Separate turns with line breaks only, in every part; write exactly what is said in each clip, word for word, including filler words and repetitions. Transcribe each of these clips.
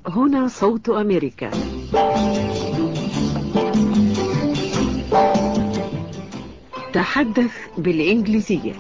هنا صوت أمريكا. تحدث بالإنجليزية.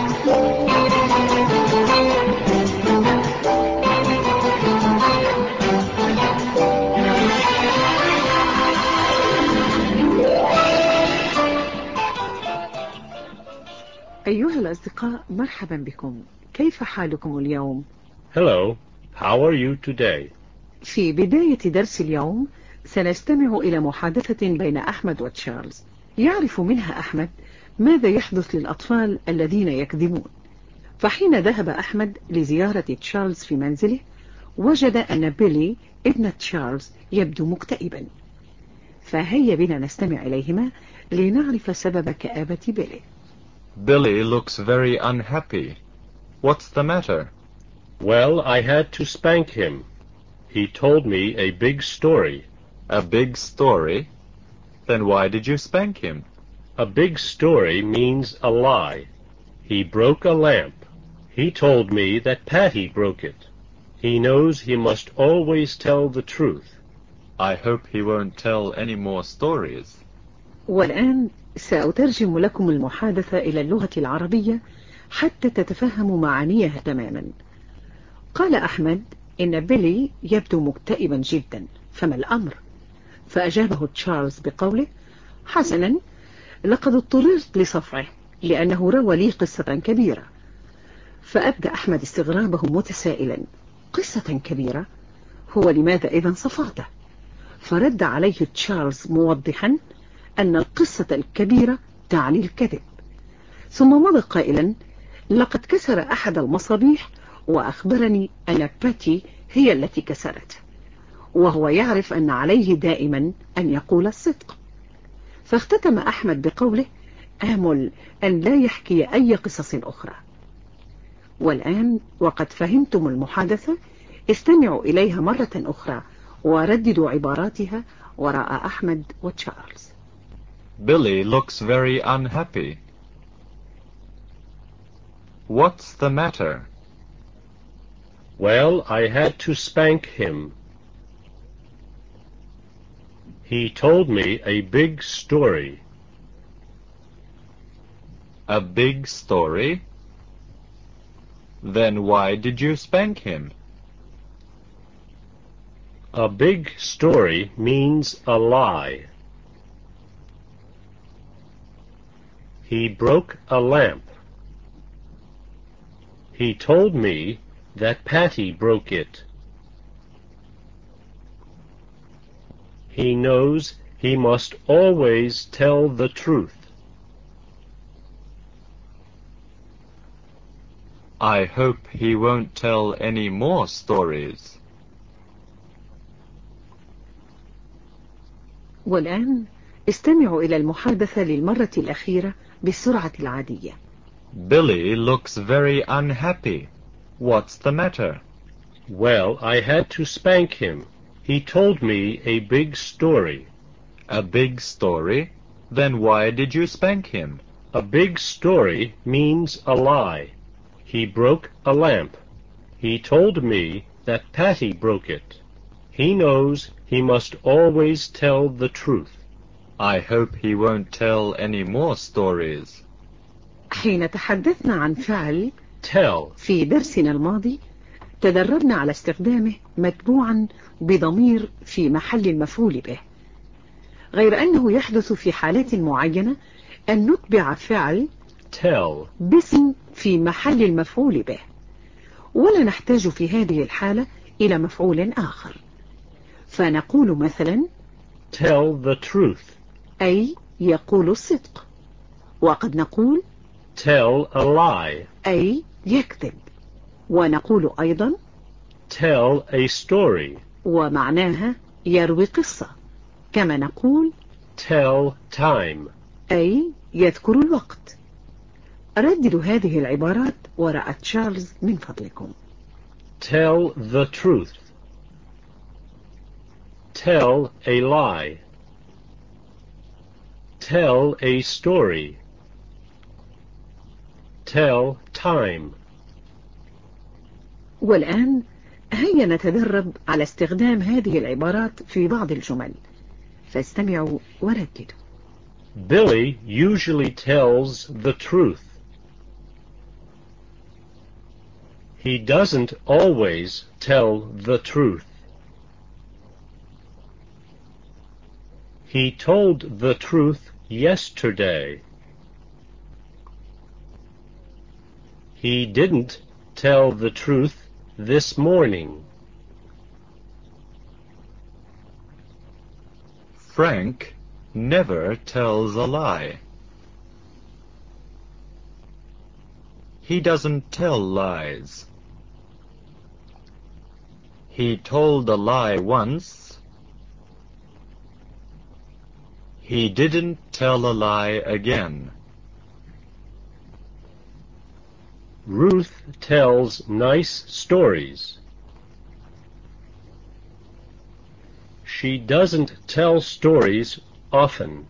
أيها الأصدقاء، مرحبا بكم. كيف حالكم اليوم؟
Hello, how are you today?
في بداية درس اليوم سنستمع إلى محادثة بين أحمد وتشارلز. يعرف منها أحمد ماذا يحدث للأطفال الذين يكذبون. فحين ذهب أحمد لزيارة تشارلز في منزله، وجد أن بيلي ابن تشارلز يبدو مكتئبا. فهيا بنا نستمع إليهما لنعرف سبب كآبة بيلي.
Billy looks very unhappy. What's the matter?
Well, I had to spank him. He told me a big story.
A big story? Then why did you spank him?
A big story means a lie. He broke a lamp. He told me that Patty broke it. He knows he must always tell the truth.
I hope he won't tell any more stories.
والآن سأترجم لكم المحادثة إلى اللغة العربية حتى تتفهموا معانيها تماما. قال أحمد إن بيلي يبدو مكتئبا جدا، فما الأمر؟ فأجابه تشارلز بقوله: حسنا، لقد اضطررت لصفعه لأنه روى لي قصة كبيرة. فأبدأ أحمد استغرابه متسائلا: قصة كبيرة؟ هو لماذا إذن صفعته؟ فرد عليه تشارلز موضحا أن القصة الكبيرة تعني الكذب. ثم مضى قائلا: لقد كسر أحد المصابيح وأخبرني أن باتي هي التي كسرته، وهو يعرف أن عليه دائما أن يقول الصدق. فاختتم أحمد بقوله: آمل أن لا يحكي أي قصص أخرى. والآن وقد فهمتم المحادثة، استمعوا إليها مرة أخرى ورددوا عباراتها وراء أحمد وتشارلز.
Billy looks very unhappy. What's the matter?
Well, I had to spank him. He told me a big story.
A big story? Then why did you spank him?
A big story means a lie. He broke a lamp. He told me that Patty broke it. He knows he must always tell the truth.
I hope he won't tell any more stories.
والآن استمعوا إلى المحادثة للمرة الأخيرة بالسرعة العادية.
Billy looks very unhappy. What's the matter?
Well, I had to spank him. He told me a big story.
A big story? Then why did you spank him?
A big story means a lie. He broke a lamp. He told me that Patty broke it. He knows he must always tell the truth.
I hope he won't tell any more stories.
حين تحدثنا عن فعل
Tell.
في درسنا الماضي، تدربنا على استخدامه متبوعا بضمير في محل المفعول به، غير أنه يحدث في حالات معينة أن نتبع فعل
Tell.
باسم في محل المفعول به، ولا نحتاج في هذه الحالة إلى مفعول آخر. فنقول مثلا
Tell the truth.
أي يقول الصدق، وقد نقول
Tell a lie.
أي يكذب، ونقول أيضا
Tell a story.
ومعناها يروي قصة، كما نقول
Tell time.
أي يذكر الوقت. رددوا هذه العبارات وراء تشارلز من فضلكم.
Tell the truth. Tell a lie. Tell a story. Tell time.
والآن هيا نتدرب على استخدام هذه العبارات في بعض الجمل، فاستمعوا ورددوا.
Billy usually tells the truth. He doesn't always tell the truth. He told the truth yesterday. He didn't tell the truth this morning.
Frank never tells a lie. He doesn't tell lies. He told a lie once. He didn't tell a lie again.
Ruth tells nice stories. She doesn't tell stories often.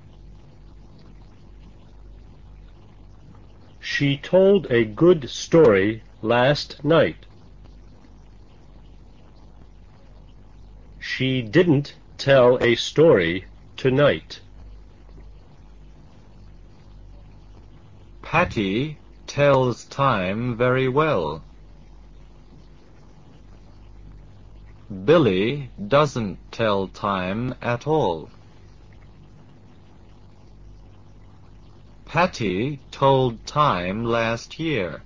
She told a good story last night. She didn't tell a story tonight.
Patty tells time very well. Billy doesn't tell time at all. Patty told time last year.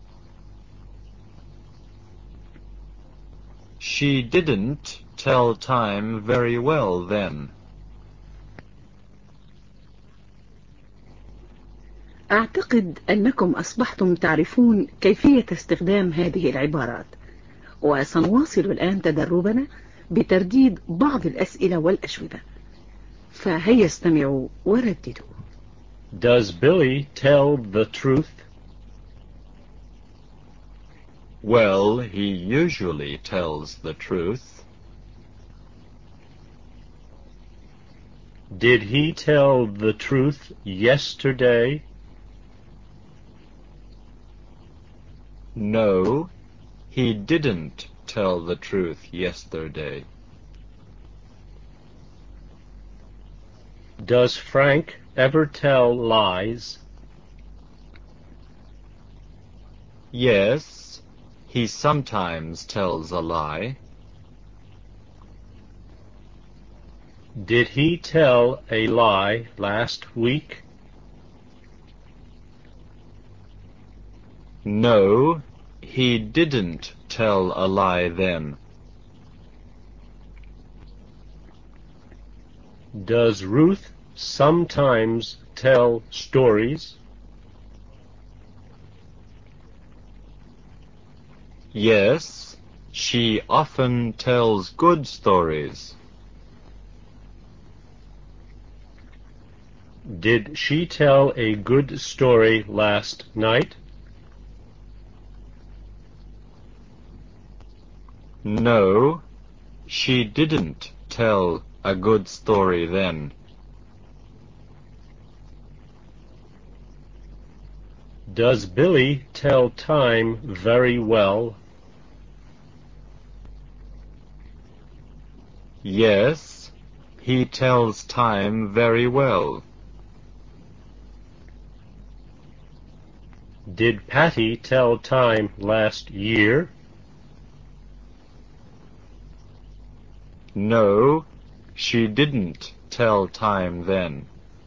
She didn't tell time very well then.
أعتقد أنكم أصبحتم تعرفون كيفية استخدام هذه العبارات، وسنواصل الآن تدربنا بترديد بعض الأسئلة والأجوبة، فهيا استمعوا ورددوا.
Does Billy tell the truth?
Well, he usually tells the truth.
Did he tell the truth yesterday?
No, he didn't tell the truth yesterday.
Does Frank ever tell lies?
Yes, he sometimes tells a lie.
Did he tell a lie last week?
No, he didn't tell a lie then.
Does Ruth sometimes tell stories?
Yes, she often tells good stories.
Did she tell a good story last night?
No, she didn't tell a good story then.
Does Billy tell time very well?
Yes, he tells time very well.
Did Patty tell time last year?
No, she didn't tell time then.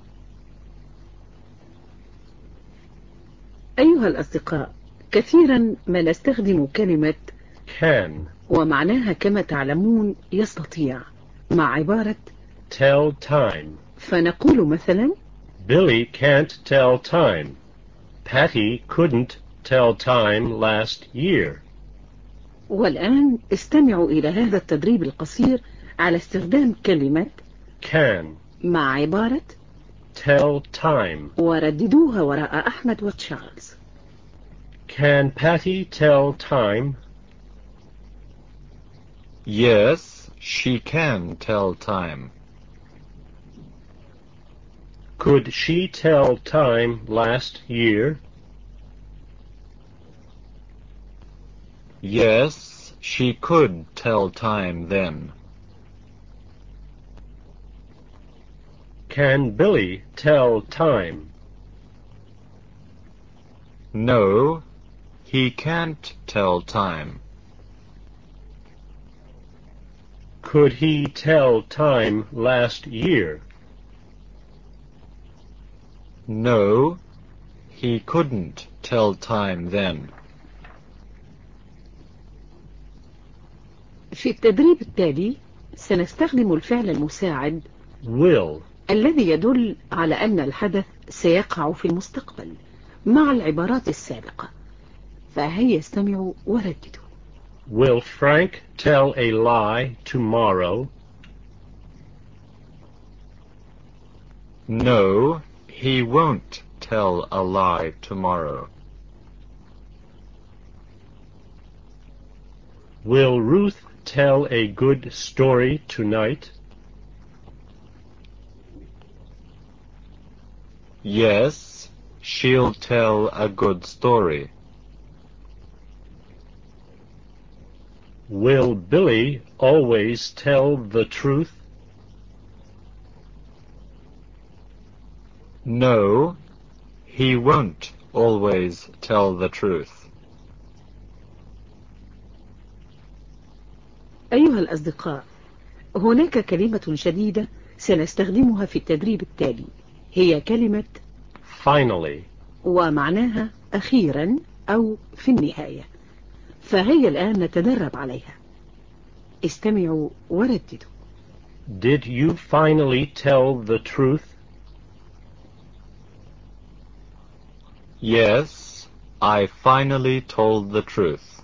أيها الأصدقاء، كثيرا ما نستخدم كلمة
Can
ومعناها كما تعلمون يستطيع مع عبارة
tell time.
فنقول مثلا
Billy can't tell time. Patty couldn't tell time last year.
والآن استمعوا إلى هذا التدريب القصير على استخدام كلمة
Can
مع عبارة
tell time.
ورددوها وراء أحمد وتشارلز.
Can Patty tell time?
Yes, she can tell time.
Could she tell time last year?
Yes, She could tell time then.
Can Billy tell time?
No, he can't tell time.
Could he tell time last year?
No, he couldn't tell time then.
في التدريب التالي سنستخدم الفعل المساعد
Will.
الذي يدل على أن الحدث سيقع في المستقبل مع العبارات السابقة، فهيا استمعوا ورددوا.
Will Frank tell a lie tomorrow?
No, he won't tell a lie tomorrow.
Will Ruth tell a good story tonight?
Yes, she'll tell a good story.
Will Billy always tell the truth?
No, he won't always tell the truth.
أيها الأصدقاء، هناك كلمة جديدة سنستخدمها في التدريب التالي، هي كلمة
Finally.
ومعناها أخيرا أو في النهاية، فهيا الآن نتدرب عليها. استمعوا ورددوا.
Did you finally tell the truth?
Yes, I finally told the truth.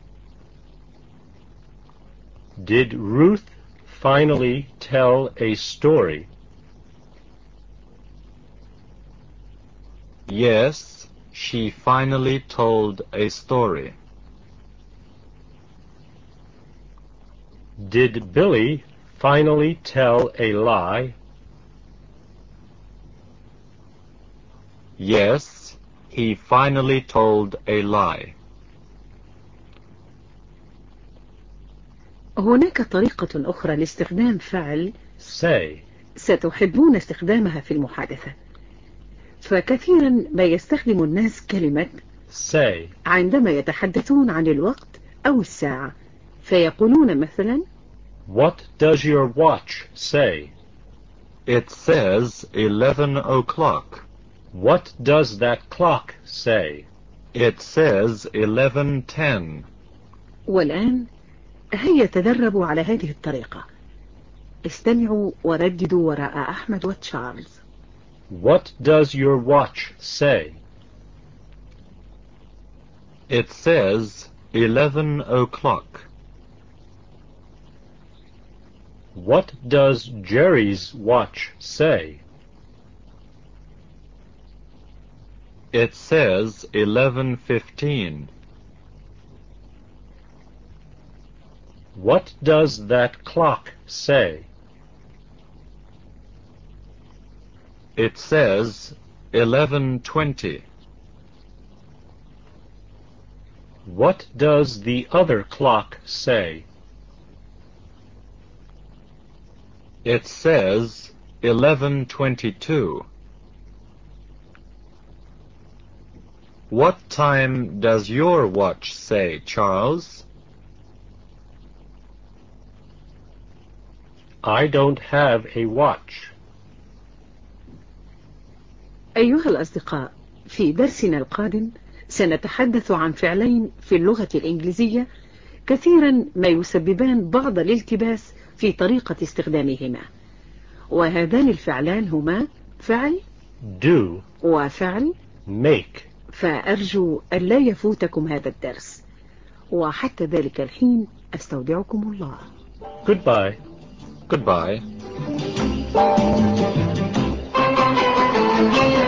Did Ruth finally tell a story?
Yes, she finally told a story.
Did Billy finally tell a lie?
Yes, he finally told a lie.
هناك طريقة أخرى لاستخدام فعل
Say.
ستحبون استخدامها في المحادثة، فكثيرا ما يستخدم الناس كلمة
Say.
عندما يتحدثون عن الوقت أو الساعة، فيقولون مثلا
What does your watch say?
It says eleven o'clock.
What does that clock say?
It says eleven ten.
والآن هيا تدربوا على هذه الطريقة. استمعوا ورددوا وراء أحمد وتشارلز.
What does your watch say?
It says eleven o'clock.
What does Jerry's watch say?
It says eleven fifteen.
What does that clock say?
It says eleven twenty.
What does the other clock say?
It says eleven twenty-two. What time does your watch say, Charles?
I don't have a watch.
أيها الأصدقاء، في درسنا القادم سنتحدث عن فعلين في اللغة الإنجليزية كثيرا ما يسببان بعض الالتباس في طريقة استخدامهما، وهذان الفعلان هما فعل
Do.
وفعل
Make.
فأرجو أن لا يفوتكم هذا الدرس، وحتى ذلك الحين أستودعكم الله.
Goodbye.
Goodbye.